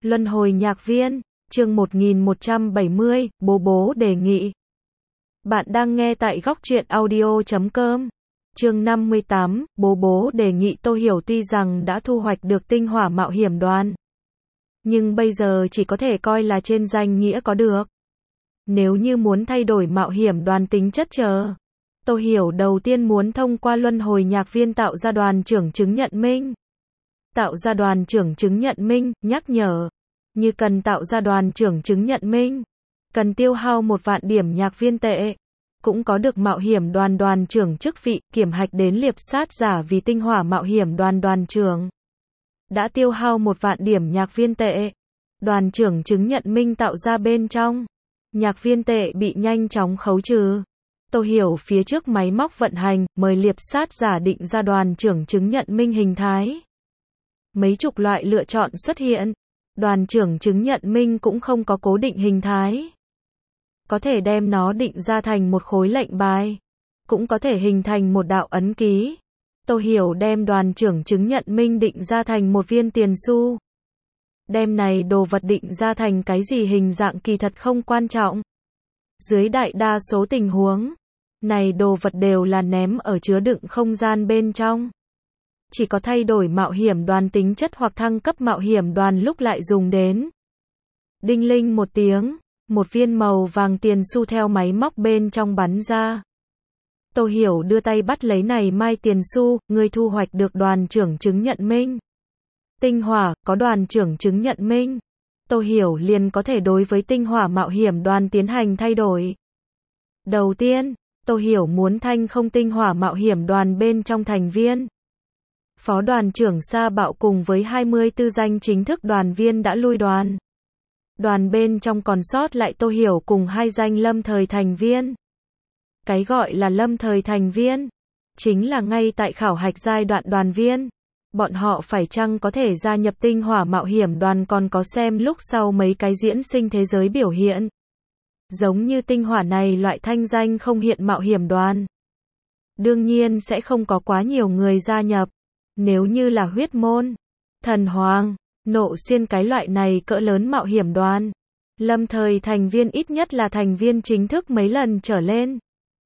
Luân hồi nhạc viên, chương 1170, bố bố đề nghị. Bạn đang nghe tại góc truyện audio.com. Chương 58, bố bố đề nghị. Tô Hiểu tuy rằng đã thu hoạch được tinh hỏa mạo hiểm đoàn, nhưng bây giờ chỉ có thể coi là trên danh nghĩa có được. Nếu như muốn thay đổi mạo hiểm đoàn tính chất Tô Hiểu đầu tiên muốn thông qua luân hồi nhạc viên tạo ra đoàn trưởng chứng nhận minh. Tạo ra đoàn trưởng chứng nhận minh, nhắc nhở. Như cần tạo ra đoàn trưởng chứng nhận minh, cần tiêu hao 1 vạn điểm nhạc viên tệ. Cũng có được mạo hiểm đoàn đoàn trưởng chức vị, kiểm hạch đến liệp sát giả vì tinh hỏa mạo hiểm đoàn đoàn trưởng. Đã tiêu hao 1 vạn điểm nhạc viên tệ. Đoàn trưởng chứng nhận minh tạo ra bên trong. Nhạc viên tệ bị nhanh chóng khấu trừ. Tô Hiểu phía trước máy móc vận hành, mời liệp sát giả định ra đoàn trưởng chứng nhận minh hình thái. Mấy chục loại lựa chọn xuất hiện. Đoàn trưởng chứng nhận minh cũng không có cố định hình thái. Có thể đem nó định ra thành một khối lệnh bài. Cũng có thể hình thành một đạo ấn ký. Tô Hiểu đem đoàn trưởng chứng nhận minh định ra thành một viên tiền xu. Đem này đồ vật định ra thành cái gì hình dạng kỳ thật không quan trọng. Dưới đại đa số tình huống, này đồ vật đều là ném ở chứa đựng không gian bên trong. Chỉ có thay đổi mạo hiểm đoàn tính chất hoặc thăng cấp mạo hiểm đoàn lúc lại dùng đến. Đinh linh một tiếng, một viên màu vàng tiền xu theo máy móc bên trong bắn ra. Tô Hiểu đưa tay bắt lấy này mai tiền xu, người thu hoạch được đoàn trưởng chứng nhận minh. Tinh hỏa, có đoàn trưởng chứng nhận minh. Tô Hiểu liền có thể đối với tinh hỏa mạo hiểm đoàn tiến hành thay đổi. Đầu tiên, Tô Hiểu muốn thanh không tinh hỏa mạo hiểm đoàn bên trong thành viên. Phó đoàn trưởng Sa Bạo cùng với 24 danh chính thức đoàn viên đã lui đoàn. Đoàn bên trong còn sót lại Tô Hiểu cùng 2 danh lâm thời thành viên. Cái gọi là lâm thời thành viên, chính là ngay tại khảo hạch giai đoạn đoàn viên. Bọn họ phải chăng có thể gia nhập tinh hỏa mạo hiểm đoàn còn có xem lúc sau mấy cái diễn sinh thế giới biểu hiện. Giống như tinh hỏa này loại thanh danh không hiện mạo hiểm đoàn. Đương nhiên sẽ không có quá nhiều người gia nhập. Nếu như là huyết môn, thần hoàng, nộ xuyên cái loại này cỡ lớn mạo hiểm đoàn, lâm thời thành viên ít nhất là thành viên chính thức mấy lần trở lên.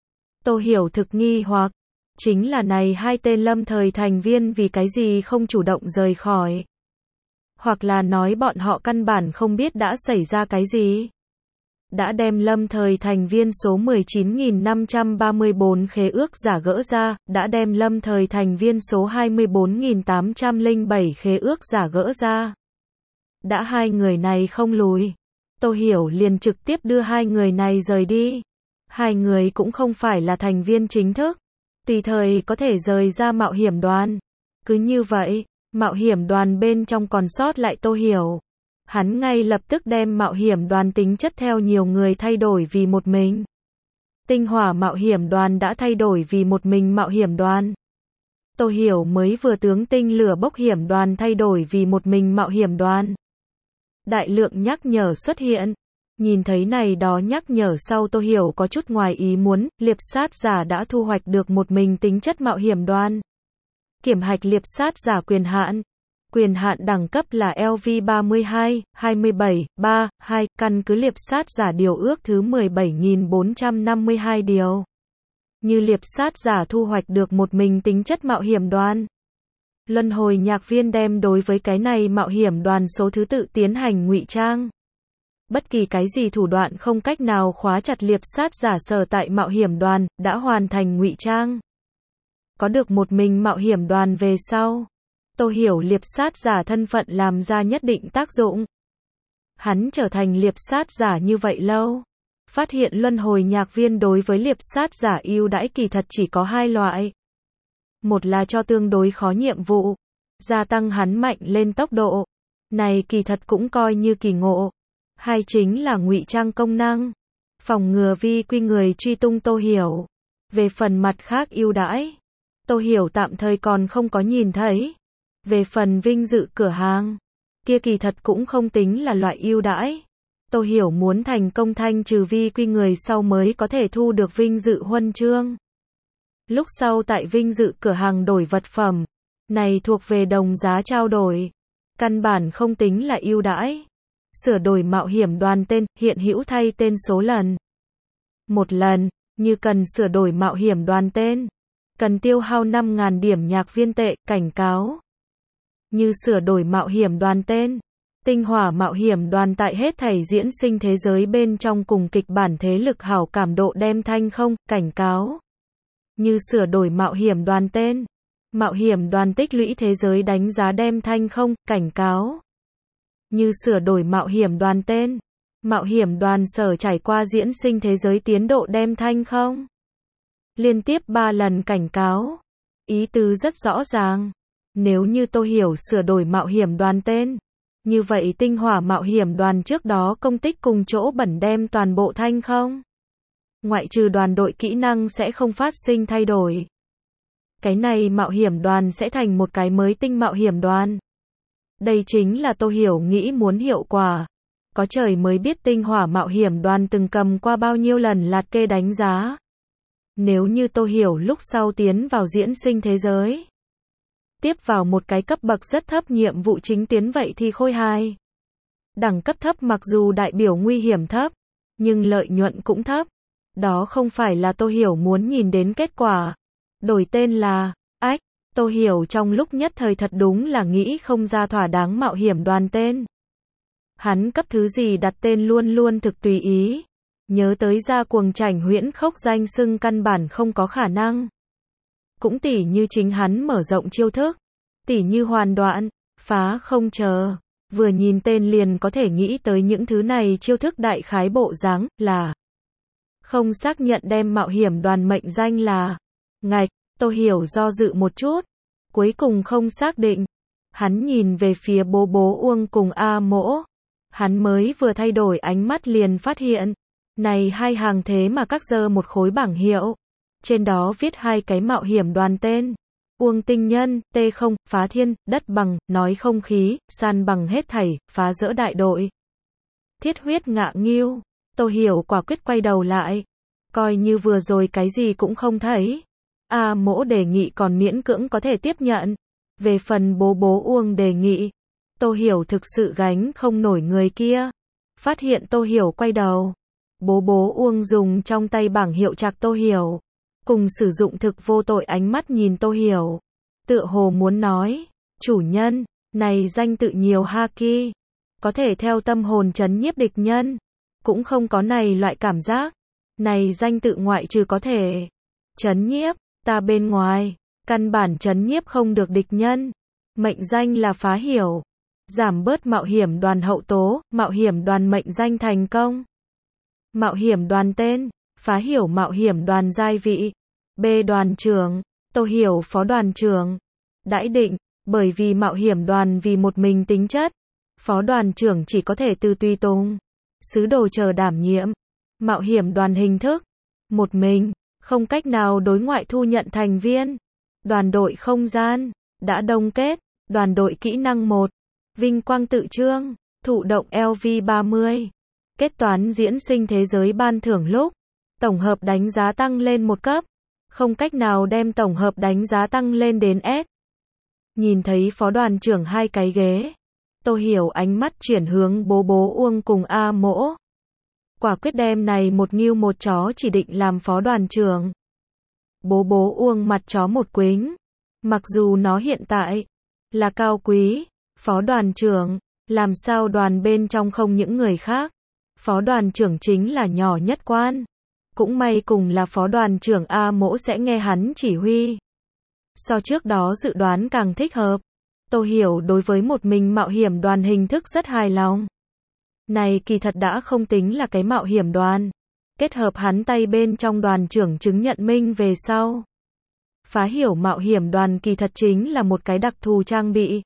Tô Hiểu thực nghi hoặc, chính là này 2 tên lâm thời thành viên vì cái gì không chủ động rời khỏi. Hoặc là nói bọn họ căn bản không biết đã xảy ra cái gì. Đã đem lâm thời thành viên số 19.534 khế ước giả gỡ ra, đã đem lâm thời thành viên số 24.807 khế ước giả gỡ ra. Đã 2 người này không lùi, Tô Hiểu liền trực tiếp đưa 2 người này rời đi. 2 người cũng không phải là thành viên chính thức, tùy thời có thể rời ra mạo hiểm đoàn. Cứ như vậy, mạo hiểm đoàn bên trong còn sót lại Tô Hiểu. Hắn ngay lập tức đem mạo hiểm đoàn tính chất theo nhiều người thay đổi vì một mình. Tinh hỏa mạo hiểm đoàn đã thay đổi vì một mình mạo hiểm đoàn. Tô Hiểu mới vừa tướng tinh lửa bốc hiểm đoàn thay đổi vì một mình mạo hiểm đoàn. Đại lượng nhắc nhở xuất hiện. Nhìn thấy này đó nhắc nhở sau Tô Hiểu có chút ngoài ý muốn, liệp sát giả đã thu hoạch được một mình tính chất mạo hiểm đoàn. Kiểm hạch liệp sát giả quyền hạn. Quyền hạn đẳng cấp là LV32, 27, 3, 2, căn cứ liệp sát giả điều ước thứ 17.452 điều. Như liệp sát giả thu hoạch được một mình tính chất mạo hiểm đoàn. Luân hồi nhạc viên đem đối với cái này mạo hiểm đoàn số thứ tự tiến hành ngụy trang. Bất kỳ cái gì thủ đoạn không cách nào khóa chặt liệp sát giả sở tại mạo hiểm đoàn, đã hoàn thành ngụy trang. Có được một mình mạo hiểm đoàn về sau, Tô Hiểu liệp sát giả thân phận làm ra nhất định tác dụng. Hắn trở thành liệp sát giả như vậy lâu. Phát hiện luân hồi nhạc viên đối với liệp sát giả ưu đãi kỳ thật chỉ có 2 loại. Một là cho tương đối khó nhiệm vụ, gia tăng hắn mạnh lên tốc độ. Này kỳ thật cũng coi như kỳ ngộ. 2 chính là ngụy trang công năng, phòng ngừa vi quy người truy tung Tô Hiểu. Về phần mặt khác ưu đãi, Tô Hiểu tạm thời còn không có nhìn thấy. Về phần vinh dự cửa hàng, kia kỳ thật cũng không tính là loại ưu đãi. Tô Hiểu muốn thành công thanh trừ vi quy người sau mới có thể thu được vinh dự huân chương. Lúc sau tại vinh dự cửa hàng đổi vật phẩm, này thuộc về đồng giá trao đổi. Căn bản không tính là ưu đãi. Sửa đổi mạo hiểm đoàn tên, hiện hữu thay tên số lần. Một lần, như cần sửa đổi mạo hiểm đoàn tên. Cần tiêu hao 5.000 điểm nhạc viên tệ, cảnh cáo. Như sửa đổi mạo hiểm đoàn tên. Tinh hỏa mạo hiểm đoàn tại hết thảy diễn sinh thế giới bên trong cùng kịch bản thế lực hảo cảm độ đem thanh không, cảnh cáo. Như sửa đổi mạo hiểm đoàn tên. Mạo hiểm đoàn tích lũy thế giới đánh giá đem thanh không, cảnh cáo. Như sửa đổi mạo hiểm đoàn tên. Mạo hiểm đoàn sở trải qua diễn sinh thế giới tiến độ đem thanh không. Liên tiếp 3 lần cảnh cáo. Ý tứ rất rõ ràng. Nếu như tôi hiểu sửa đổi mạo hiểm đoàn tên, như vậy tinh hỏa mạo hiểm đoàn trước đó công tích cùng chỗ bẩn đem toàn bộ thanh không. Ngoại trừ đoàn đội kỹ năng sẽ không phát sinh thay đổi. Cái này mạo hiểm đoàn sẽ thành một cái mới tinh mạo hiểm đoàn. Đây chính là tôi hiểu nghĩ muốn hiệu quả. Có trời mới biết tinh hỏa mạo hiểm đoàn từng cầm qua bao nhiêu lần lạt kê đánh giá. Nếu như tôi hiểu lúc sau tiến vào diễn sinh thế giới, tiếp vào một cái cấp bậc rất thấp nhiệm vụ chính tuyến vậy thì khôi hài. Đẳng cấp thấp mặc dù đại biểu nguy hiểm thấp, nhưng lợi nhuận cũng thấp. Đó không phải là tôi hiểu muốn nhìn đến kết quả. Đổi tên là, tôi hiểu trong lúc nhất thời thật đúng là nghĩ không ra thỏa đáng mạo hiểm đoàn tên. Hắn cấp thứ gì đặt tên luôn luôn thực tùy ý. Nhớ tới ra cuồng chảnh huyễn khốc danh xưng căn bản không có khả năng. Cũng tỉ như chính hắn mở rộng chiêu thức. Tỉ như hoàn đoạn, phá không chờ. Vừa nhìn tên liền có thể nghĩ tới những thứ này chiêu thức đại khái bộ dáng là. Không xác nhận đem mạo hiểm đoàn mệnh danh là. Ngạch, tôi hiểu do dự một chút. Cuối cùng không xác định. Hắn nhìn về phía bố bố Uông cùng A Mỗ. Hắn mới vừa thay đổi ánh mắt liền phát hiện. Này hai hàng thế mà các dơ một khối bảng hiệu. Trên đó viết hai cái mạo hiểm đoàn tên. Uông tinh nhân, T0, phá thiên, đất bằng, nói không khí, san bằng hết thảy, phá dỡ đại đội. Thiết huyết ngạ nghiêu. Tôi hiểu quả quyết quay đầu lại. Coi như vừa rồi cái gì cũng không thấy. A Mỗ đề nghị còn miễn cưỡng có thể tiếp nhận. Về phần bố bố Uông đề nghị, tôi hiểu thực sự gánh không nổi người kia. Phát hiện tôi hiểu quay đầu. Bố bố Uông dùng trong tay bảng hiệu chạc tôi hiểu. Cùng sử dụng thực vô tội ánh mắt nhìn tôi hiểu. Tựa hồ muốn nói, chủ nhân, này danh tự nhiều haki. Có thể theo tâm hồn trấn nhiếp địch nhân. Cũng không có này loại cảm giác. Này danh tự ngoại trừ có thể trấn nhiếp ta bên ngoài, căn bản trấn nhiếp không được địch nhân. Mệnh danh là phá hiểu. Giảm bớt mạo hiểm đoàn hậu tố, mạo hiểm đoàn mệnh danh thành công. Mạo hiểm đoàn tên, phá hiểu mạo hiểm đoàn giai vị. B đoàn trưởng, tôi hiểu phó đoàn trưởng. Đãi định, bởi vì mạo hiểm đoàn vì một mình tính chất. Phó đoàn trưởng chỉ có thể từ tùy tùng, sứ đồ chờ đảm nhiệm. Mạo hiểm đoàn hình thức, một mình, không cách nào đối ngoại thu nhận thành viên. Đoàn đội không gian, đã đông kết. Đoàn đội kỹ năng 1, vinh quang tự trương, thụ động LV30. Kết toán diễn sinh thế giới ban thưởng lúc, tổng hợp đánh giá tăng lên một cấp. Không cách nào đem tổng hợp đánh giá tăng lên đến S. Nhìn thấy phó đoàn trưởng hai cái ghế. Tôi hiểu ánh mắt chuyển hướng bố bố Uông cùng A Mỗ. Quả quyết đem này một nghiêu một chó chỉ định làm phó đoàn trưởng. Bố bố Uông mặt chó một quính. Mặc dù nó hiện tại là cao quý, phó đoàn trưởng, làm sao đoàn bên trong không những người khác. Phó đoàn trưởng chính là nhỏ nhất quan. Cũng may cùng là phó đoàn trưởng A Mỗ sẽ nghe hắn chỉ huy. So trước đó dự đoán càng thích hợp. Tôi hiểu đối với một mình mạo hiểm đoàn hình thức rất hài lòng. Này kỳ thật đã không tính là cái mạo hiểm đoàn. Kết hợp hắn tay bên trong đoàn trưởng chứng nhận minh về sau. Phá hiểu mạo hiểm đoàn kỳ thật chính là một cái đặc thù trang bị.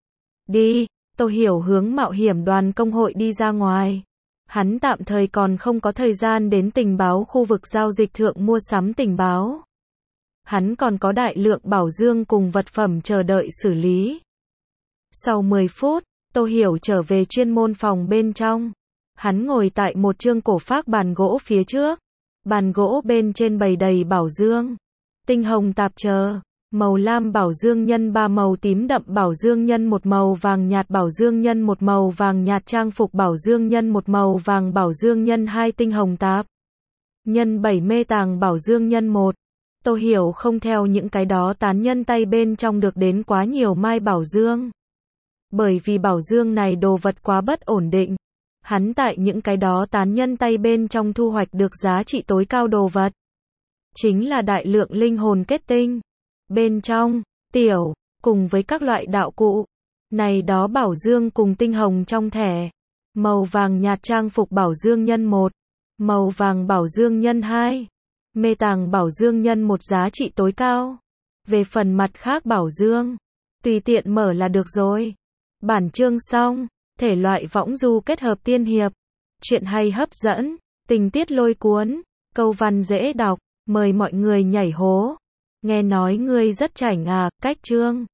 Đi, tôi hiểu hướng mạo hiểm đoàn công hội đi ra ngoài. Hắn tạm thời còn không có thời gian đến tình báo khu vực giao dịch thượng mua sắm tình báo. Hắn còn có đại lượng bảo dương cùng vật phẩm chờ đợi xử lý. Sau 10 phút, Tô Hiểu trở về chuyên môn phòng bên trong. Hắn ngồi tại một chương cổ phác bàn gỗ phía trước. Bàn gỗ bên trên bày đầy bảo dương. Tinh hồng tạp chờ. màu lam bảo dương nhân 3 màu tím đậm bảo dương nhân 1 màu vàng nhạt bảo dương nhân 1 màu vàng nhạt trang phục bảo dương nhân 1 màu vàng bảo dương nhân 2 tinh hồng tạp nhân 7 mê tàng bảo dương nhân 1. Tô Hiểu không theo những cái đó tán nhân tay bên trong được đến quá nhiều mai bảo dương. Bởi vì bảo dương này đồ vật quá bất ổn định. Hắn tại những cái đó tán nhân tay bên trong thu hoạch được giá trị tối cao đồ vật. Chính là đại lượng linh hồn kết tinh. Bên trong, tiểu, cùng với các loại đạo cụ. Này đó bảo dương cùng tinh hồng trong thẻ. Màu vàng nhạt trang phục bảo dương nhân 1. Màu vàng bảo dương nhân 2. Mê tàng bảo dương nhân 1 giá trị tối cao. Về phần mặt khác bảo dương, tùy tiện mở là được rồi. Bản chương xong. Thể loại võng du kết hợp tiên hiệp. Chuyện hay hấp dẫn. Tình tiết lôi cuốn. Câu văn dễ đọc. Mời mọi người nhảy hố. Nghe nói ngươi rất chảnh à, cách chương.